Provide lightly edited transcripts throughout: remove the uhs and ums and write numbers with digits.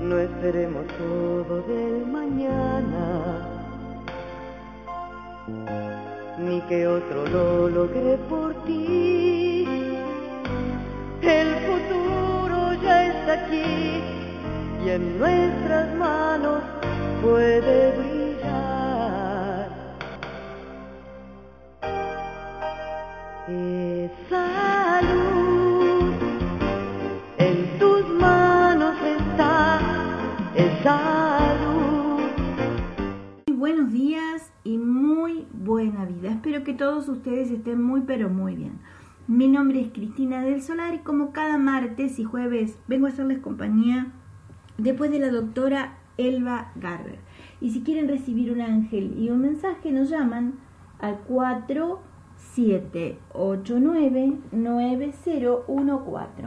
No esperemos todo del mañana, ni que otro lo logre por ti. El futuro ya está aquí y en nuestras manos puede brillar. Esa luz en tus manos está, esa luz. Muy buenos días y muy buena vida. Espero que todos ustedes estén muy pero muy bien. Mi nombre es Cristina del Solar y como cada martes y jueves vengo a hacerles compañía después de la doctora Elba Garber. Y si quieren recibir un ángel y un mensaje nos llaman al 4789-9014.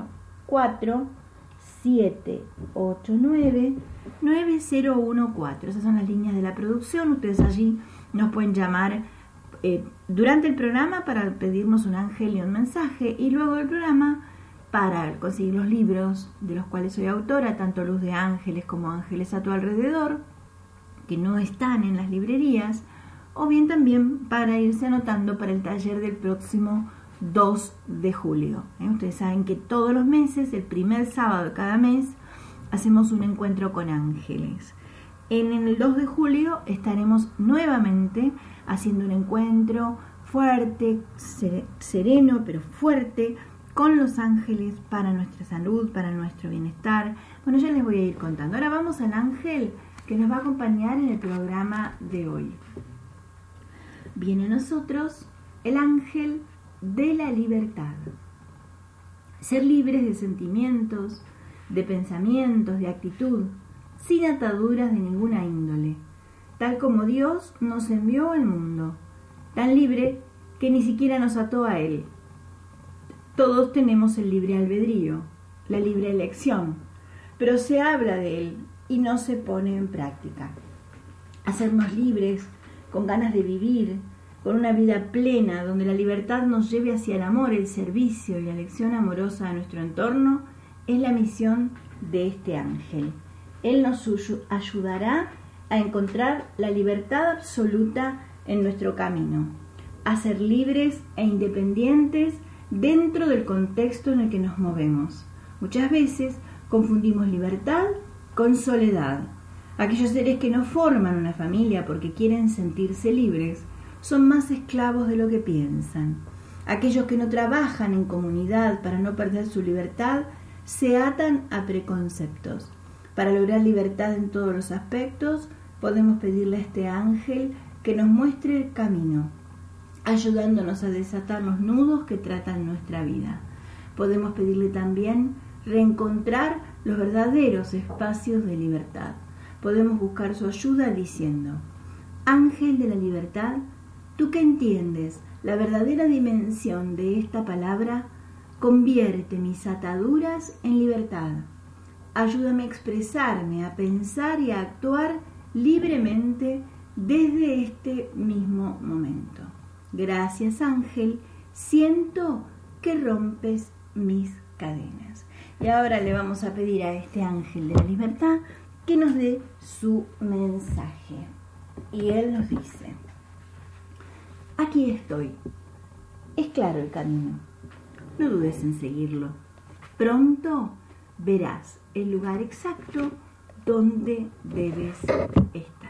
4789-9014. Esas son las líneas de la producción. Ustedes allí nos pueden llamar durante el programa para pedirnos un ángel y un mensaje, y luego del programa para conseguir los libros de los cuales soy autora, tanto Luz de Ángeles como Ángeles a tu alrededor, que no están en las librerías, o bien también para irse anotando para el taller del próximo 2 de julio. Ustedes saben que todos los meses, el primer sábado de cada mes, hacemos un encuentro con ángeles. En el 2 de julio estaremos nuevamente haciendo un encuentro fuerte, sereno pero fuerte, con los ángeles para nuestra salud, para nuestro bienestar. Bueno, ya les voy a ir contando. Ahora vamos al ángel que nos va a acompañar en el programa de hoy. Viene a nosotros el ángel de la libertad. Ser libres de sentimientos, de pensamientos, de actitud, sin ataduras de ninguna índole, tal como Dios nos envió al mundo, tan libre que ni siquiera nos ató a Él. Todos tenemos el libre albedrío, la libre elección, pero se habla de Él y no se pone en práctica. Hacernos libres, con ganas de vivir, con una vida plena, donde la libertad nos lleve hacia el amor, el servicio y la elección amorosa a nuestro entorno, es la misión de este ángel. Él nos ayudará a encontrar la libertad absoluta en nuestro camino, a ser libres e independientes dentro del contexto en el que nos movemos. Muchas veces confundimos libertad con soledad. Aquellos seres que no forman una familia porque quieren sentirse libres son más esclavos de lo que piensan. Aquellos que no trabajan en comunidad para no perder su libertad se atan a preconceptos. Para lograr libertad en todos los aspectos, podemos pedirle a este ángel que nos muestre el camino, ayudándonos a desatar los nudos que tratan nuestra vida. Podemos pedirle también reencontrar los verdaderos espacios de libertad. Podemos buscar su ayuda diciendo: Ángel de la libertad, tú que entiendes la verdadera dimensión de esta palabra, convierte mis ataduras en libertad. Ayúdame a expresarme, a pensar y a actuar libremente desde este mismo momento. Gracias, ángel, siento que rompes mis cadenas. Y ahora le vamos a pedir a este ángel de la libertad que nos dé su mensaje. Y él nos dice: aquí estoy. Es claro el camino. No dudes en seguirlo. Pronto verás el lugar exacto donde debes estar.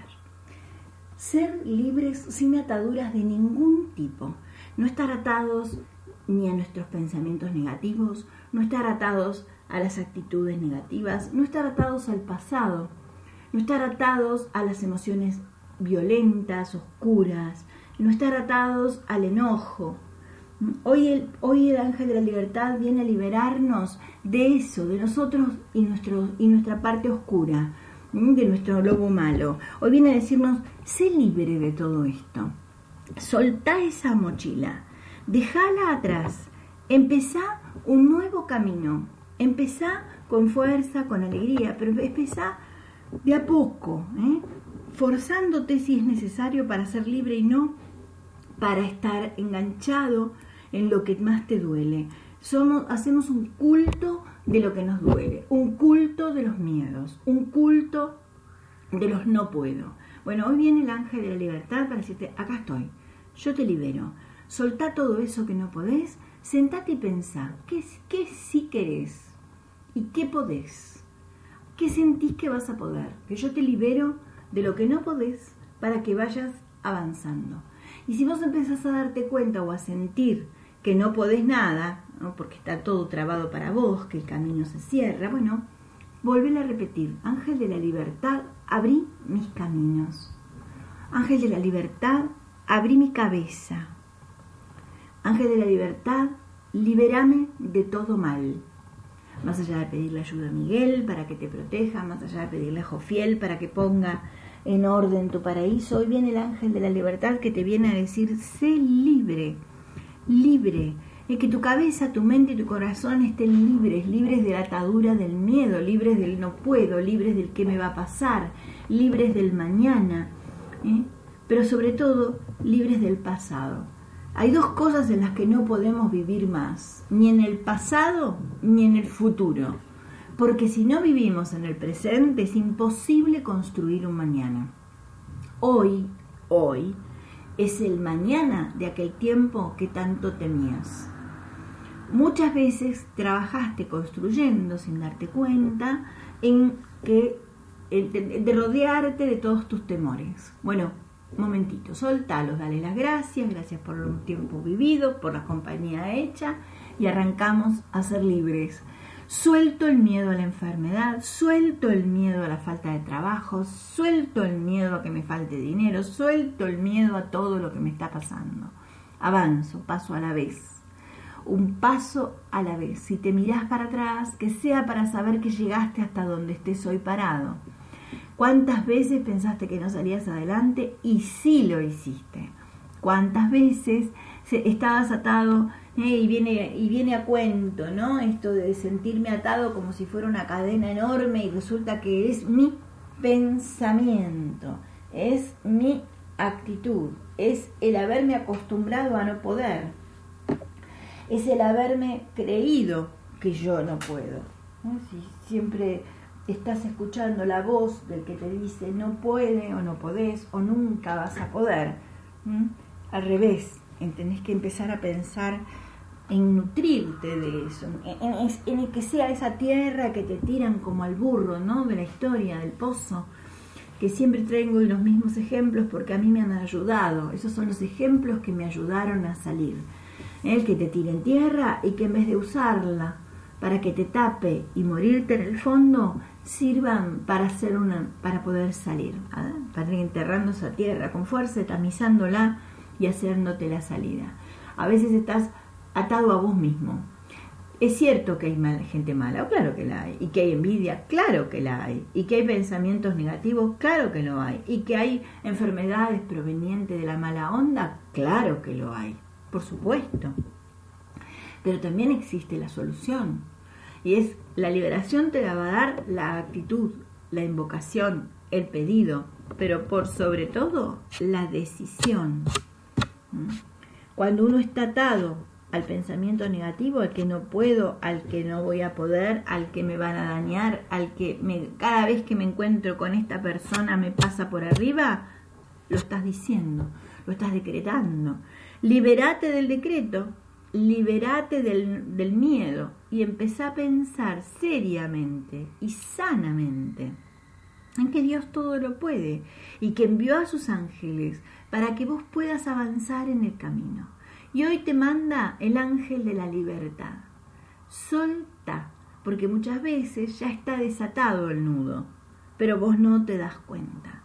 Ser libres sin ataduras de ningún tipo. No estar atados ni a nuestros pensamientos negativos, no estar atados a las actitudes negativas, no estar atados al pasado, no estar atados a las emociones violentas, oscuras, no estar atados al enojo. Hoy el ángel de la libertad viene a liberarnos de eso, de nosotros y nuestra parte oscura, de nuestro lobo malo. Hoy viene a decirnos: sé libre de todo esto. Soltá esa mochila, dejala atrás, empezá un nuevo camino. Empezá con fuerza, con alegría, pero empezá de a poco, forzándote si es necesario para ser libre y no para estar enganchado en lo que más te duele. Hacemos un culto de lo que nos duele, un culto de los miedos, un culto de los no puedo. Bueno, hoy viene el ángel de la libertad para decirte, acá estoy, yo te libero. Soltá todo eso que no podés, sentate y pensá, ¿qué sí querés? ¿Y qué podés? ¿Qué sentís que vas a poder? Que yo te libero de lo que no podés para que vayas avanzando. Y si vos empezás a darte cuenta o a sentir que no podés nada, ¿no? Porque está todo trabado para vos, que el camino se cierra, bueno, volvé a repetir, ángel de la libertad, abrí mis caminos. Ángel de la libertad, abrí mi cabeza. Ángel de la libertad, libérame de todo mal. Más allá de pedirle ayuda a Miguel para que te proteja, más allá de pedirle a Jofiel para que ponga en orden tu paraíso, hoy viene el ángel de la libertad que te viene a decir, sé libre, libre, que tu cabeza, tu mente y tu corazón estén libres de la atadura del miedo, libres del no puedo, libres del qué me va a pasar, libres del mañana, pero sobre todo libres del pasado. Hay dos cosas en las que no podemos vivir más, ni en el pasado ni en el futuro, porque si no vivimos en el presente es imposible construir un mañana. Hoy es el mañana de aquel tiempo que tanto temías. Muchas veces trabajaste construyendo sin darte cuenta de rodearte de todos tus temores. Bueno, un momentito, soltalos, dale las gracias por un tiempo vivido, por la compañía hecha y arrancamos a ser libres. Suelto el miedo a la enfermedad, suelto el miedo a la falta de trabajo, suelto el miedo a que me falte dinero, suelto el miedo a todo lo que me está pasando. Avanzo, paso a la vez. Un paso a la vez. Si te mirás para atrás, que sea para saber que llegaste hasta donde estés hoy parado. ¿Cuántas veces pensaste que no salías adelante y sí lo hiciste? ¿Cuántas veces estabas atado y viene a cuento, ¿no? Esto de sentirme atado como si fuera una cadena enorme y resulta que es mi pensamiento, es mi actitud, es el haberme acostumbrado a no poder, es el haberme creído que yo no puedo, ¿no? Si siempre estás escuchando la voz del que te dice no puede o no podés o nunca vas a poder, al revés, tenés que empezar a pensar en nutrirte de eso, en que sea esa tierra que te tiran como al burro, ¿no? De la historia del pozo, que siempre traigo los mismos ejemplos porque a mí me han ayudado. Esos son los ejemplos que me ayudaron a salir. El que te tire en tierra y que en vez de usarla para que te tape y morirte en el fondo, sirvan para poder salir, para ir enterrando esa tierra con fuerza, tamizándola y haciéndote la salida. A veces estás atado a vos mismo. Es cierto que hay gente mala, claro que la hay, y que hay envidia, claro que la hay, y que hay pensamientos negativos, claro que lo hay, y que hay enfermedades provenientes de la mala onda, claro que lo hay, por supuesto. Pero también existe la solución, y es la liberación te la va a dar la actitud, la invocación, el pedido, pero por sobre todo la decisión. Cuando uno está atado al pensamiento negativo, al que no puedo, al que no voy a poder, al que me van a dañar, cada vez que me encuentro con esta persona me pasa por arriba, lo estás diciendo, lo estás decretando. Liberate del decreto, liberate del miedo y empezá a pensar seriamente y sanamente en que Dios todo lo puede y que envió a sus ángeles para que vos puedas avanzar en el camino. Y hoy te manda el ángel de la libertad. Solta, porque muchas veces ya está desatado el nudo, pero vos no te das cuenta.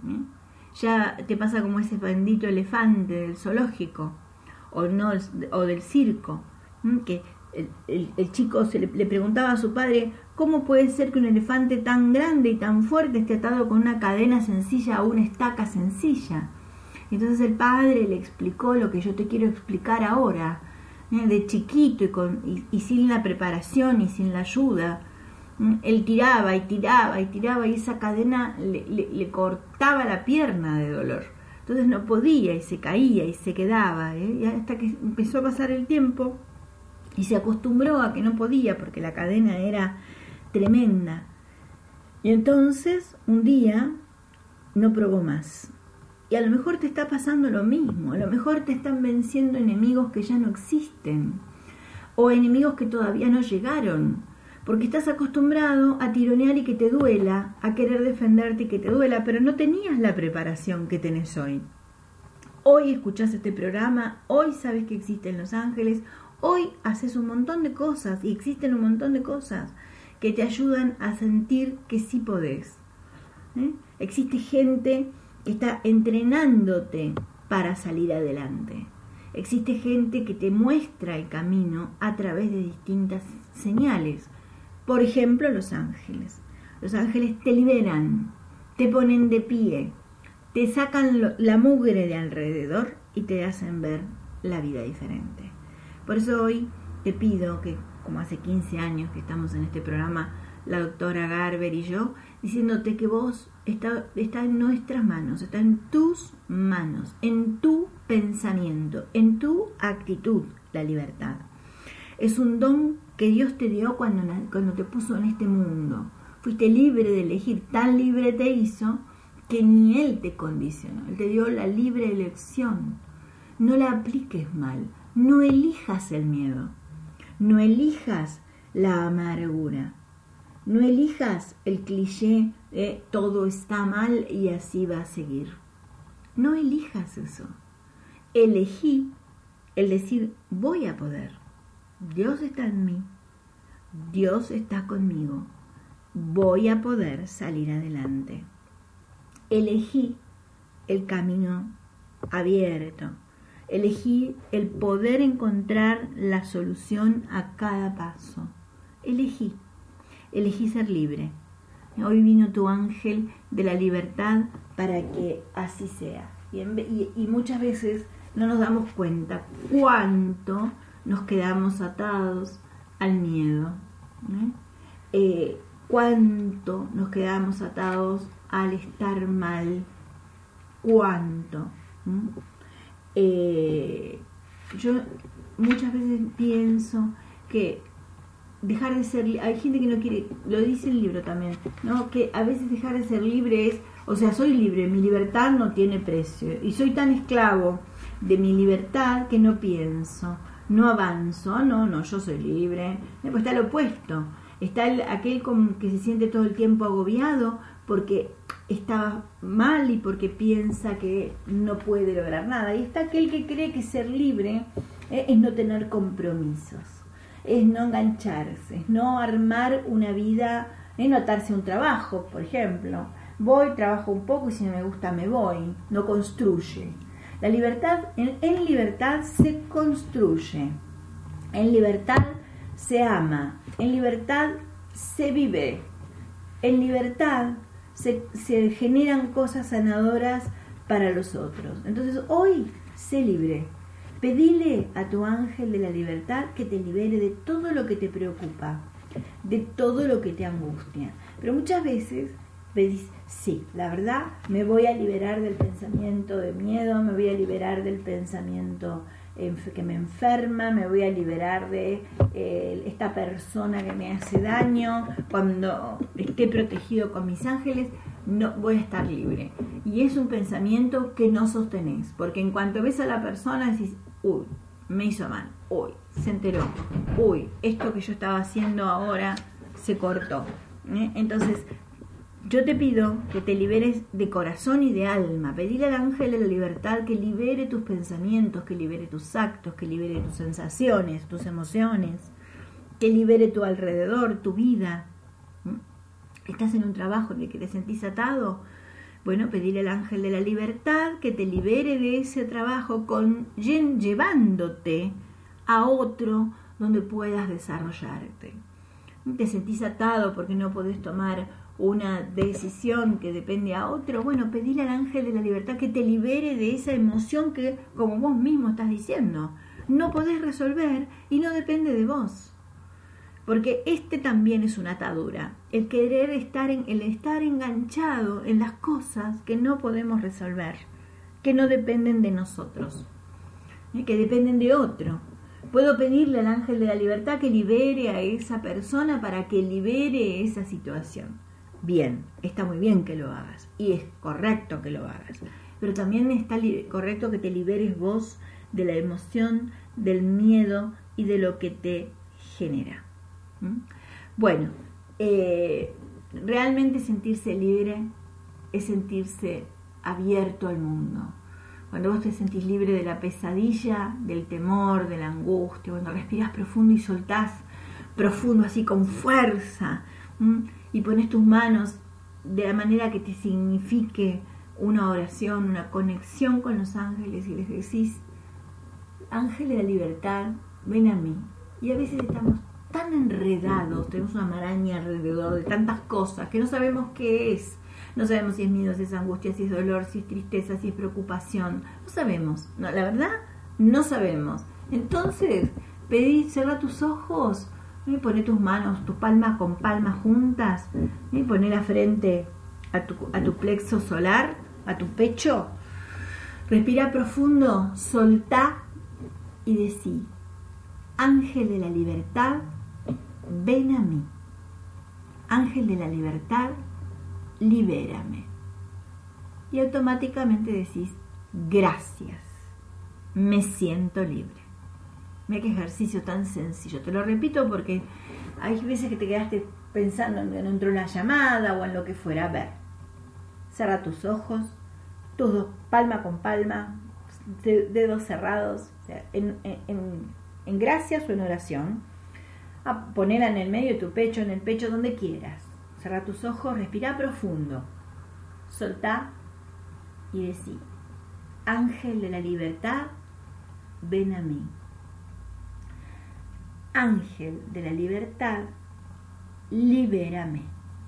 Ya te pasa como ese bendito elefante del zoológico o del circo, que el chico le preguntaba a su padre, ¿cómo puede ser que un elefante tan grande y tan fuerte esté atado con una cadena sencilla a una estaca sencilla? Entonces el padre le explicó lo que yo te quiero explicar ahora, de chiquito y sin la preparación y sin la ayuda. Él tiraba y esa cadena le cortaba la pierna de dolor. Entonces no podía y se caía y se quedaba, y hasta que empezó a pasar el tiempo y se acostumbró a que no podía porque la cadena era tremenda. Y entonces un día no probó más. Y a lo mejor te está pasando lo mismo, a lo mejor te están venciendo enemigos que ya no existen, o enemigos que todavía no llegaron, porque estás acostumbrado a tironear y que te duela, a querer defenderte y que te duela, pero no tenías la preparación que tenés hoy. Hoy escuchás este programa, hoy sabes que existen los ángeles, hoy haces un montón de cosas y existen un montón de cosas que te ayudan a sentir que sí podés. Existe gente que está entrenándote para salir adelante. Existe gente que te muestra el camino a través de distintas señales. Por ejemplo, los ángeles. Los ángeles te liberan, te ponen de pie, te sacan la mugre de alrededor y te hacen ver la vida diferente. Por eso hoy te pido que, como hace 15 años que estamos en este programa, la doctora Garber y yo, diciéndote que vos está en nuestras manos, está en tus manos, en tu pensamiento, en tu actitud, la libertad. Es un don que Dios te dio cuando te puso en este mundo. Fuiste libre de elegir, tan libre te hizo que ni Él te condicionó. Él te dio la libre elección. No la apliques mal, no elijas el miedo, no elijas la amargura, no elijas el cliché de todo está mal y así va a seguir. No elijas eso. Elegí el decir voy a poder. Dios está en mí. Dios está conmigo. Voy a poder salir adelante. Elegí el camino abierto. Elegí el poder encontrar la solución a cada paso. Elegí ser libre. Hoy vino tu ángel de la libertad para que así sea. Y muchas veces no nos damos cuenta cuánto nos quedamos atados al miedo, cuánto nos quedamos atados al estar mal, cuánto. Yo muchas veces pienso que dejar de ser, hay gente que no quiere, lo dice el libro también, ¿no? Que a veces dejar de ser libre es, o sea, soy libre, mi libertad no tiene precio, y soy tan esclavo de mi libertad que no pienso, no avanzo, no, yo soy libre. Pues está lo opuesto, está aquel que se siente todo el tiempo agobiado porque está mal y porque piensa que no puede lograr nada, y está aquel que cree que ser libre es no tener compromisos, es no engancharse, es no armar una vida, es no atarse a un trabajo, por ejemplo. Voy, trabajo un poco y si no me gusta me voy, no construye. La libertad, en libertad se construye, en libertad se ama, en libertad se vive, en libertad se generan cosas sanadoras para los otros. Entonces hoy sé libre. Pedile a tu ángel de la libertad que te libere de todo lo que te preocupa, de todo lo que te angustia. Pero muchas veces pedís, sí, la verdad, me voy a liberar del pensamiento de miedo, me voy a liberar del pensamiento que me enferma, me voy a liberar de esta persona que me hace daño. Cuando esté protegido con mis ángeles, no voy a estar libre. Y es un pensamiento que no sostenés, porque en cuanto ves a la persona decís, uy, me hizo mal, uy, se enteró, uy, esto que yo estaba haciendo ahora se cortó. Entonces, yo te pido que te liberes de corazón y de alma. Pedile al ángel de la libertad que libere tus pensamientos, que libere tus actos, que libere tus sensaciones, tus emociones, que libere tu alrededor, tu vida. ¿Estás en un trabajo en el que te sentís atado? Bueno, pedile al ángel de la libertad que te libere de ese trabajo llevándote a otro donde puedas desarrollarte. ¿Te sentís atado porque no podés tomar una decisión que depende a otro? Bueno, pedile al ángel de la libertad que te libere de esa emoción que, como vos mismo estás diciendo, no podés resolver y no depende de vos. Porque también es una atadura, el querer estar enganchado en las cosas que no podemos resolver, que no dependen de nosotros, que dependen de otro. Puedo pedirle al ángel de la libertad que libere a esa persona para que libere esa situación. Bien, está muy bien que lo hagas y es correcto que lo hagas, pero también está correcto que te liberes vos de la emoción, del miedo y de lo que te genera. Bueno, realmente sentirse libre es sentirse abierto al mundo. Cuando vos te sentís libre de la pesadilla, del temor, de la angustia, cuando respiras profundo y soltás profundo así con fuerza, y pones tus manos de la manera que te signifique una oración, una conexión con los ángeles y les decís: ángel de la libertad, ven a mí. Y a veces estamos tan enredados, tenemos una maraña alrededor de tantas cosas que no sabemos qué es. No sabemos si es miedo, si es angustia, si es dolor, si es tristeza, si es preocupación. No sabemos. No, la verdad, no sabemos. Entonces, pedí, cerra tus ojos, poné tus manos, tus palmas con palmas juntas, poné la frente a tu plexo solar, a tu pecho. Respira profundo, soltá y decí: ángel de la libertad, ven a mí. Ángel de la libertad, libérame. Y automáticamente decís: gracias, me siento libre. Mira qué ejercicio tan sencillo. Te lo repito porque hay veces que te quedaste pensando en que no entró una llamada o en lo que fuera. A ver, cierra tus ojos, tus dos, palma con palma, dedos cerrados, o sea, en gracias o en oración. Ponela en el medio de tu pecho, en el pecho, donde quieras. Cerra tus ojos, respira profundo, soltá y decí: ángel de la libertad, ven a mí. Ángel de la libertad, libérame.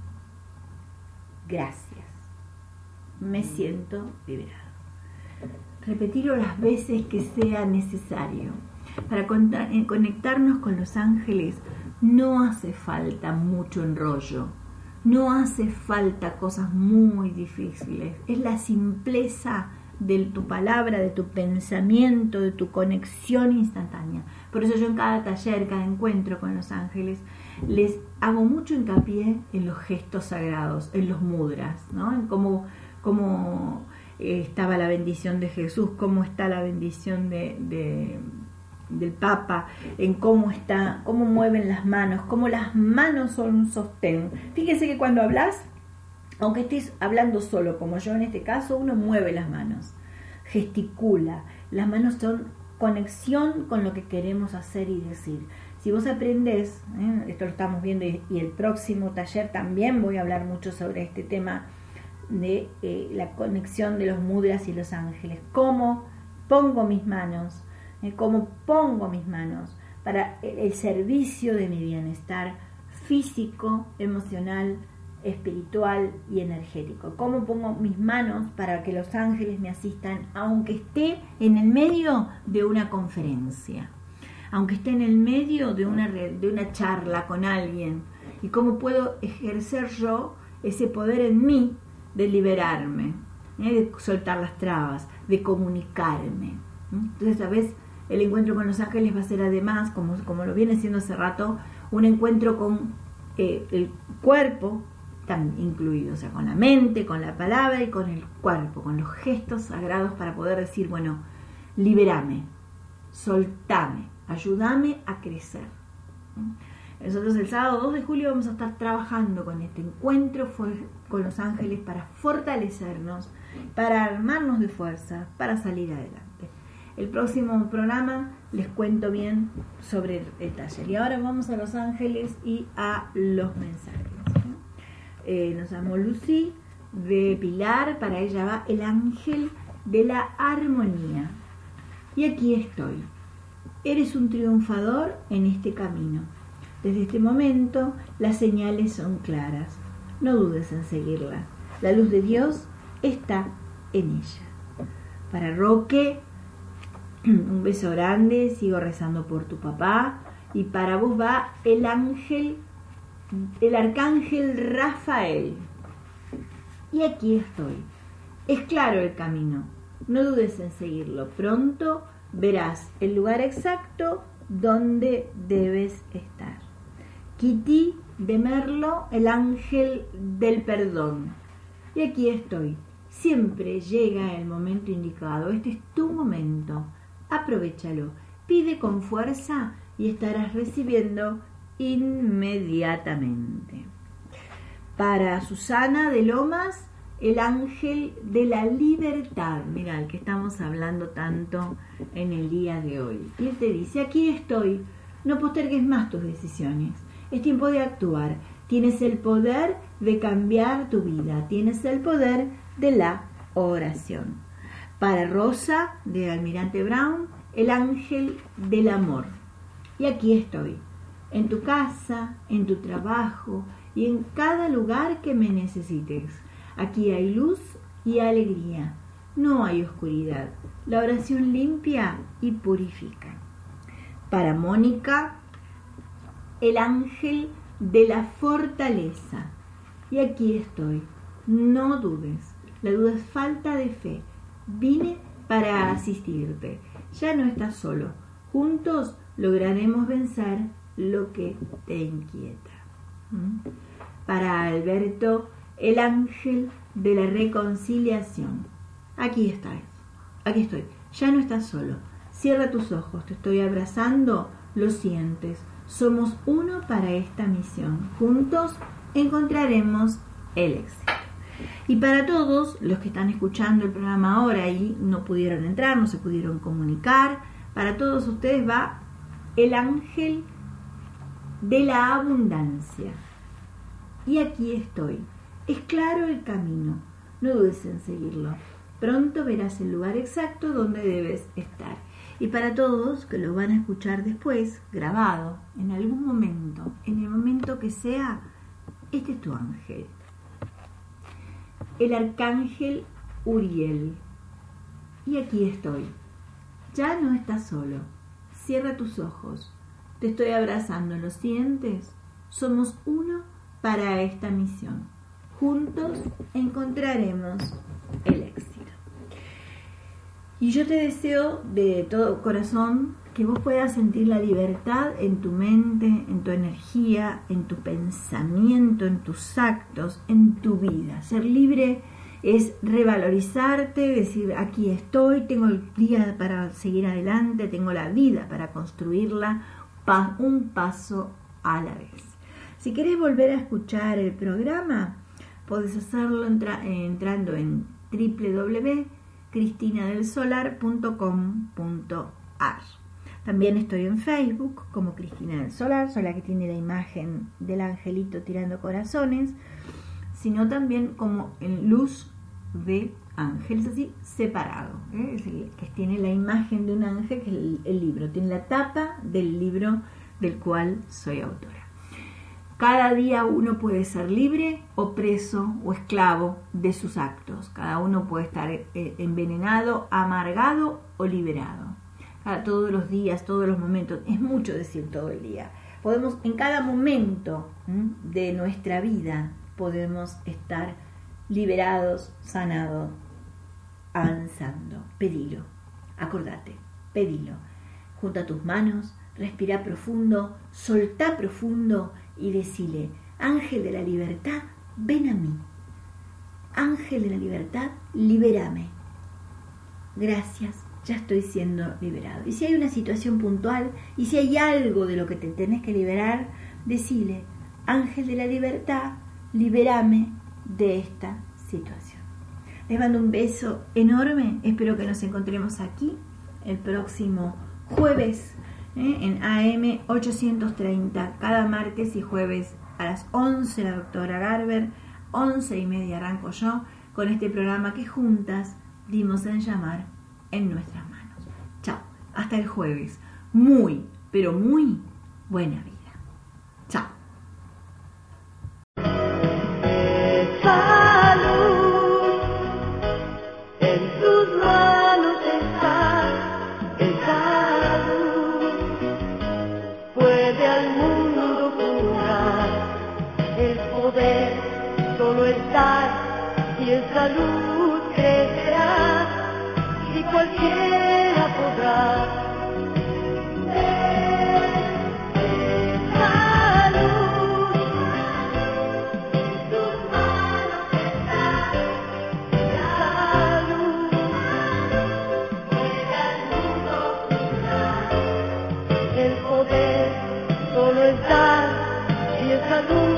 Gracias, me siento liberado. Repetirlo las veces que sea necesario. Para conectarnos con los ángeles no hace falta mucho enrollo. No hace falta cosas muy difíciles. Es la simpleza de tu palabra, de tu pensamiento, de tu conexión instantánea. Por eso yo en cada taller, cada encuentro con los ángeles, les hago mucho hincapié en los gestos sagrados, en los mudras, ¿no? En cómo estaba la bendición de Jesús, cómo está la bendición del Papa, en cómo mueven las manos, cómo las manos son un sostén. Fíjese que cuando hablas, aunque estés hablando solo, como yo en este caso, uno mueve las manos, gesticula. Las manos son conexión con lo que queremos hacer y decir. Si vos aprendés, esto lo estamos viendo, y el próximo taller también voy a hablar mucho sobre este tema de la conexión de los mudras y los ángeles. Cómo pongo mis manos, para el servicio de mi bienestar físico, emocional, espiritual y energético. Cómo pongo mis manos para que los ángeles me asistan, aunque esté en el medio de una conferencia, aunque esté en el medio de una charla con alguien, y cómo puedo ejercer yo ese poder en mí de liberarme, de soltar las trabas, de comunicarme. Entonces, a veces el encuentro con los ángeles va a ser, además, como lo viene siendo hace rato, un encuentro con el cuerpo también incluido, o sea, con la mente, con la palabra y con el cuerpo, con los gestos sagrados, para poder decir: bueno, liberame, soltame, ayúdame a crecer. Nosotros el sábado 2 de julio vamos a estar trabajando con este encuentro con los ángeles para fortalecernos, para armarnos de fuerza, para salir adelante. El próximo programa les cuento bien sobre el taller. Y ahora vamos a los ángeles y a los mensajes. Nos llamó Lucy de Pilar, para ella va el ángel de la armonía. Y aquí estoy. Eres un triunfador en este camino. Desde este momento las señales son claras. No dudes en seguirlas. La luz de Dios está en ella. Para Roque, un beso grande, sigo rezando por tu papá. Y para vos va el arcángel Rafael. Y aquí estoy. Es claro el camino. No dudes en seguirlo. Pronto verás el lugar exacto donde debes estar. Kitty de Merlo, el ángel del perdón. Y aquí estoy. Siempre llega el momento indicado. Este es tu momento. Aprovéchalo. Pide con fuerza y estarás recibiendo inmediatamente. Para Susana de Lomas, el ángel de la libertad. Mira, el que estamos hablando tanto en el día de hoy. Y él te dice, aquí estoy. No postergues más tus decisiones. Es tiempo de actuar. Tienes el poder de cambiar tu vida. Tienes el poder de la oración. Para Rosa, de Almirante Brown, el ángel del amor. Y aquí estoy, en tu casa, en tu trabajo y en cada lugar que me necesites. Aquí hay luz y alegría. No hay oscuridad. La oración limpia y purifica. Para Mónica, el ángel de la fortaleza. Y aquí estoy. No dudes. La duda es falta de fe. Vine para asistirte. Ya no estás solo. Juntos lograremos vencer lo que te inquieta. Para Alberto, el ángel de la reconciliación. Aquí estás. Aquí estoy. Ya no estás solo. Cierra tus ojos. Te estoy abrazando. Lo sientes. Somos uno para esta misión. Juntos encontraremos el éxito. Y para todos los que están escuchando el programa ahora y no pudieron entrar, no se pudieron comunicar, para todos ustedes va el ángel de la abundancia. Y aquí estoy. Es claro el camino. No dudes en seguirlo. Pronto verás el lugar exacto donde debes estar. Y para todos que lo van a escuchar después, grabado, en algún momento, en el momento que sea, este es tu ángel. El arcángel Uriel. Y aquí estoy. Ya no estás solo. Cierra tus ojos. Te estoy abrazando. ¿Lo sientes? Somos uno para esta misión. Juntos encontraremos el éxito. Y yo te deseo de todo corazón que vos puedas sentir la libertad en tu mente, en tu energía, en tu pensamiento, en tus actos, en tu vida. Ser libre es revalorizarte, decir aquí estoy, tengo el día para seguir adelante, tengo la vida para construirla un paso a la vez. Si querés volver a escuchar el programa, podés hacerlo entrando en www.cristinadelsolar.com.ar. También estoy en Facebook como Cristina del Solar, soy la que tiene la imagen del angelito tirando corazones, sino también como en Luz de Ángeles, así separado, es el que tiene la imagen de un ángel, que es el libro, tiene la tapa del libro del cual soy autora. Cada día uno puede ser libre o preso o esclavo de sus actos. Cada uno puede estar envenenado, amargado o liberado. Todos los días, todos los momentos, es mucho decir todo el día. Podemos, en cada momento de nuestra vida, podemos estar liberados, sanados, avanzando. Pedilo, acordate, pedilo. Junta tus manos, respira profundo, soltá profundo y decile: ángel de la libertad, ven a mí. Ángel de la libertad, libérame. Gracias, ya estoy siendo liberado. Y si hay una situación puntual, y si hay algo de lo que te tenés que liberar, decile: ángel de la libertad, libérame de esta situación. Les mando un beso enorme. Espero que nos encontremos aquí el próximo jueves en AM 830, cada martes y jueves a las 11 la doctora Garber, 11:30 arranco yo con este programa que juntas dimos en llamar En Nuestras Manos. Chao, hasta el jueves. Muy, pero muy buena vida. Chao. Salud, en tus manos está esa luz. Puede al mundo curar, el poder solo está y esa luz crecerá y cualquiera podrá. el poder solo es dar y esa luz